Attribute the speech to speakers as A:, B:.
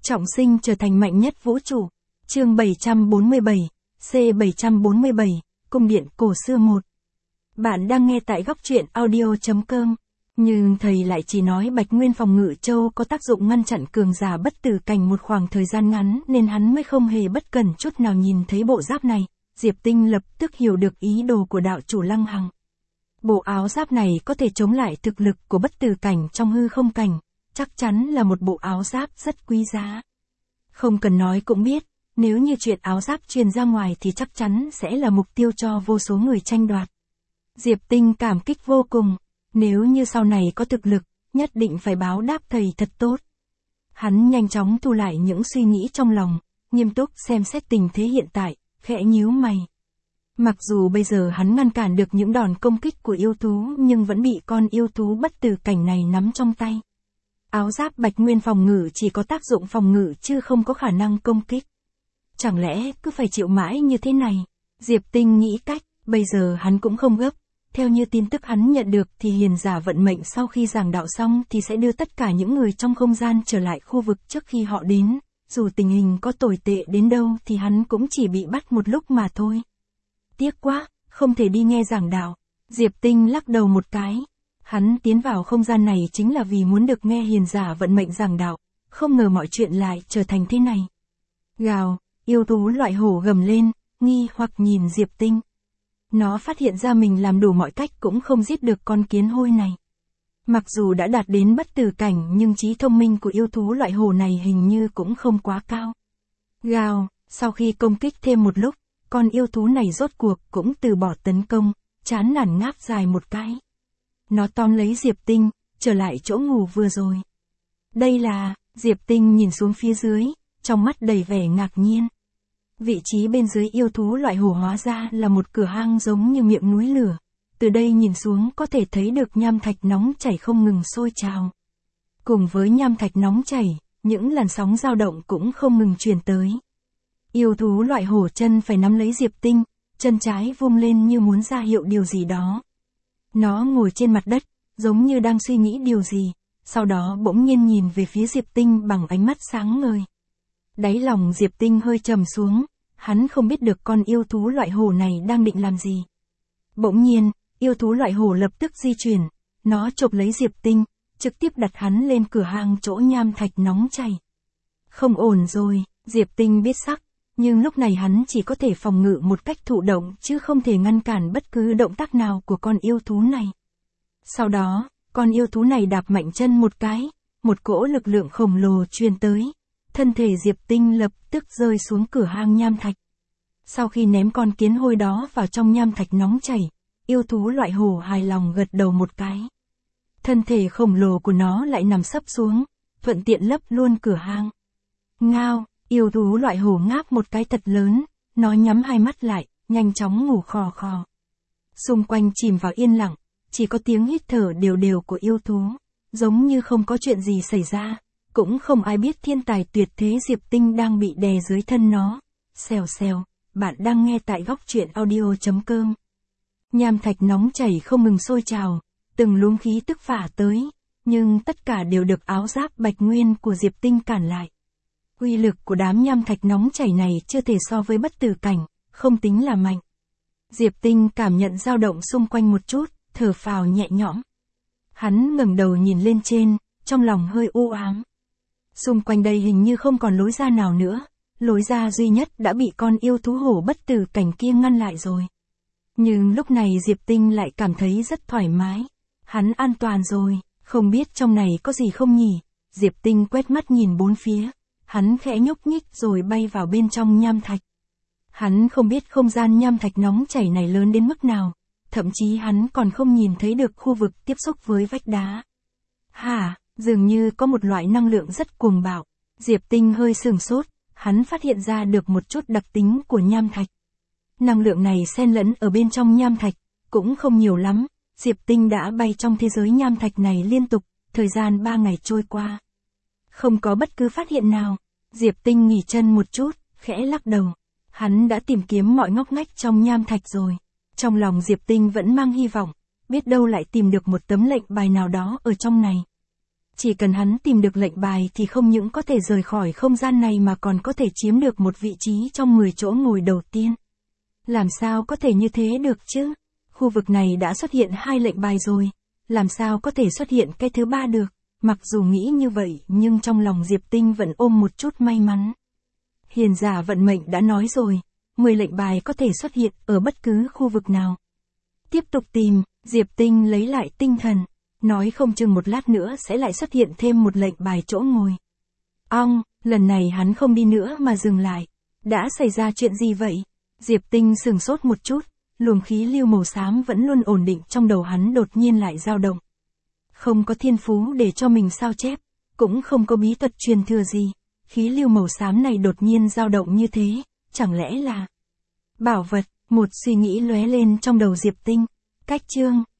A: Trọng sinh trở thành mạnh nhất vũ trụ. Chương 747, C747, Cung điện cổ xưa 1. Bạn đang nghe tại góc truyện audio.com. Nhưng thầy lại chỉ nói Bạch Nguyên phòng ngự châu có tác dụng ngăn chặn cường giả bất tử cảnh một khoảng thời gian ngắn nên hắn mới không hề bất cẩn chút nào nhìn thấy bộ giáp này. Diệp Tinh lập tức hiểu được ý đồ của đạo chủ Lăng Hằng. Bộ áo giáp này có thể chống lại thực lực của bất tử cảnh trong hư không cảnh, chắc chắn là một bộ áo giáp rất quý giá. Không cần nói cũng biết, nếu như chuyện áo giáp truyền ra ngoài thì chắc chắn sẽ là mục tiêu cho vô số người tranh đoạt. Diệp Tinh cảm kích vô cùng, nếu như sau này có thực lực, nhất định phải báo đáp thầy thật tốt. Hắn nhanh chóng thu lại những suy nghĩ trong lòng, nghiêm túc xem xét tình thế hiện tại, khẽ nhíu mày. Mặc dù bây giờ hắn ngăn cản được những đòn công kích của yêu thú nhưng vẫn bị con yêu thú bất tử cảnh này nắm trong tay. Áo giáp Bạch Nguyên phòng ngự chỉ có tác dụng phòng ngự chứ không có khả năng công kích. Chẳng lẽ cứ phải chịu mãi như thế này? Diệp Tinh nghĩ cách, bây giờ hắn cũng không gấp. Theo như tin tức hắn nhận được thì hiền giả vận mệnh sau khi giảng đạo xong thì sẽ đưa tất cả những người trong không gian trở lại khu vực trước khi họ đến. Dù tình hình có tồi tệ đến đâu thì hắn cũng chỉ bị bắt một lúc mà thôi. Tiếc quá, không thể đi nghe giảng đạo. Diệp Tinh lắc đầu một cái. Hắn tiến vào không gian này chính là vì muốn được nghe hiền giả vận mệnh giảng đạo, không ngờ mọi chuyện lại trở thành thế này. Gào, yêu thú loại hổ gầm lên, nghi hoặc nhìn Diệp Tinh. Nó phát hiện ra mình làm đủ mọi cách cũng không giết được con kiến hôi này. Mặc dù đã đạt đến bất tử cảnh nhưng trí thông minh của yêu thú loại hổ này hình như cũng không quá cao. Gào, sau khi công kích thêm một lúc, con yêu thú này rốt cuộc cũng từ bỏ tấn công, chán nản ngáp dài một cái. Nó tóm lấy Diệp Tinh, trở lại chỗ ngủ vừa rồi. Đây là, Diệp Tinh nhìn xuống phía dưới, trong mắt đầy vẻ ngạc nhiên. Vị trí bên dưới yêu thú loại hổ hóa ra là một cửa hang giống như miệng núi lửa. Từ đây nhìn xuống có thể thấy được nham thạch nóng chảy không ngừng sôi trào. Cùng với nham thạch nóng chảy, những làn sóng dao động cũng không ngừng truyền tới. Yêu thú loại hổ chân phải nắm lấy Diệp Tinh, chân trái vung lên như muốn ra hiệu điều gì đó. Nó ngồi trên mặt đất, giống như đang suy nghĩ điều gì, sau đó bỗng nhiên nhìn về phía Diệp Tinh bằng ánh mắt sáng ngời. Đáy lòng Diệp Tinh hơi trầm xuống, hắn không biết được con yêu thú loại hổ này đang định làm gì. Bỗng nhiên, yêu thú loại hổ lập tức di chuyển, nó chộp lấy Diệp Tinh, trực tiếp đặt hắn lên cửa hang chỗ nham thạch nóng chảy. Không ổn rồi, Diệp Tinh biết sắc, nhưng lúc này hắn chỉ có thể phòng ngự một cách thụ động chứ không thể ngăn cản bất cứ động tác nào của con yêu thú này. Sau đó, con yêu thú này đạp mạnh chân một cái, một cỗ lực lượng khổng lồ truyền tới. Thân thể Diệp Tinh lập tức rơi xuống cửa hang nham thạch. Sau khi ném con kiến hôi đó vào trong nham thạch nóng chảy, yêu thú loại hổ hài lòng gật đầu một cái. Thân thể khổng lồ của nó lại nằm sấp xuống, thuận tiện lấp luôn cửa hang. Ngao, yêu thú loại hổ ngáp một cái thật lớn, nó nhắm hai mắt lại, nhanh chóng ngủ khò khò. Xung quanh chìm vào yên lặng, chỉ có tiếng hít thở đều đều của yêu thú, giống như không có chuyện gì xảy ra. Cũng không ai biết thiên tài tuyệt thế Diệp Tinh đang bị đè dưới thân nó. Xèo xèo, bạn đang nghe tại góc truyện audio.com. Nham thạch nóng chảy không ngừng sôi trào, từng luồng khí tức phả tới, nhưng tất cả đều được áo giáp Bạch Nguyên của Diệp Tinh cản lại. Uy lực của đám nham thạch nóng chảy này chưa thể so với bất tử cảnh, không tính là mạnh. Diệp Tinh cảm nhận dao động xung quanh một chút, thở phào nhẹ nhõm. Hắn ngẩng đầu nhìn lên trên, trong lòng hơi u ám. Xung quanh đây hình như không còn lối ra nào nữa, lối ra duy nhất đã bị con yêu thú hổ bất tử cảnh kia ngăn lại rồi. Nhưng lúc này Diệp Tinh lại cảm thấy rất thoải mái. Hắn an toàn rồi, không biết trong này có gì không nhỉ? Diệp Tinh quét mắt nhìn bốn phía, hắn khẽ nhúc nhích rồi bay vào bên trong nham thạch. Hắn không biết không gian nham thạch nóng chảy này lớn đến mức nào, thậm chí hắn còn không nhìn thấy được khu vực tiếp xúc với vách đá. Hả? Dường như có một loại năng lượng rất cuồng bạo. Diệp Tinh hơi sửng sốt, hắn phát hiện ra được một chút đặc tính của nham thạch. Năng lượng này xen lẫn ở bên trong nham thạch, cũng không nhiều lắm. Diệp Tinh đã bay trong thế giới nham thạch này liên tục, thời gian 3 ngày trôi qua. Không có bất cứ phát hiện nào. Diệp Tinh nghỉ chân một chút, khẽ lắc đầu. Hắn đã tìm kiếm mọi ngóc ngách trong nham thạch rồi. Trong lòng Diệp Tinh vẫn mang hy vọng, biết đâu lại tìm được một tấm lệnh bài nào đó ở trong này. Chỉ cần hắn tìm được lệnh bài thì không những có thể rời khỏi không gian này mà còn có thể chiếm được một vị trí trong 10 chỗ ngồi đầu tiên. Làm sao có thể như thế được chứ? Khu vực này đã xuất hiện 2 lệnh bài rồi. Làm sao có thể xuất hiện cái thứ 3 được? Mặc dù nghĩ như vậy nhưng trong lòng Diệp Tinh vẫn ôm một chút may mắn. Hiền giả vận mệnh đã nói rồi, 10 lệnh bài có thể xuất hiện ở bất cứ khu vực nào. Tiếp tục tìm, Diệp Tinh lấy lại tinh thần, nói không chừng một lát nữa sẽ lại xuất hiện thêm một lệnh bài chỗ ngồi. Lần này hắn không đi nữa mà dừng lại. Đã xảy ra chuyện gì vậy? Diệp Tinh sửng sốt một chút, luồng khí lưu màu xám vẫn luôn ổn định trong đầu hắn đột nhiên lại dao động. Không có thiên phú để cho mình sao chép, cũng không có bí thuật truyền thừa gì, khí lưu màu xám này đột nhiên dao động như thế, chẳng lẽ là bảo vật? Một suy nghĩ lóe lên trong đầu Diệp Tinh. Cách chương